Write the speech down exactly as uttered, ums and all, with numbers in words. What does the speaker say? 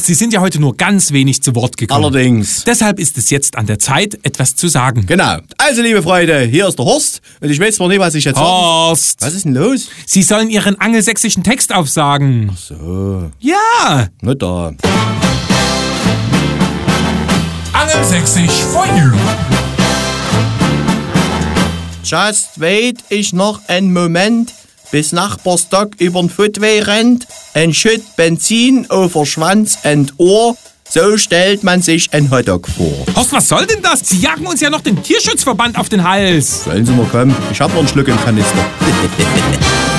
Sie sind ja heute nur ganz wenig zu Wort gekommen. Allerdings. Deshalb ist es jetzt an der Zeit, etwas zu sagen. Genau. Also, liebe Freunde, hier ist der Horst. Und ich weiß zwar nicht, was ich jetzt sage. Horst! Was ist denn los? Sie sollen Ihren angelsächsischen Text aufsagen. So, Ja! na da. Angelsächsisch for you. Just wait ich noch einen Moment, bis Nachbarstock übern Footway rennt, ein Schütt Benzin over Schwanz und Ohr, so stellt man sich ein Hotdog vor. Horst, was soll denn das? Sie jagen uns ja noch den Tierschutzverband auf den Hals. Sollen Sie mal kommen, ich hab noch einen Schluck im Kanister.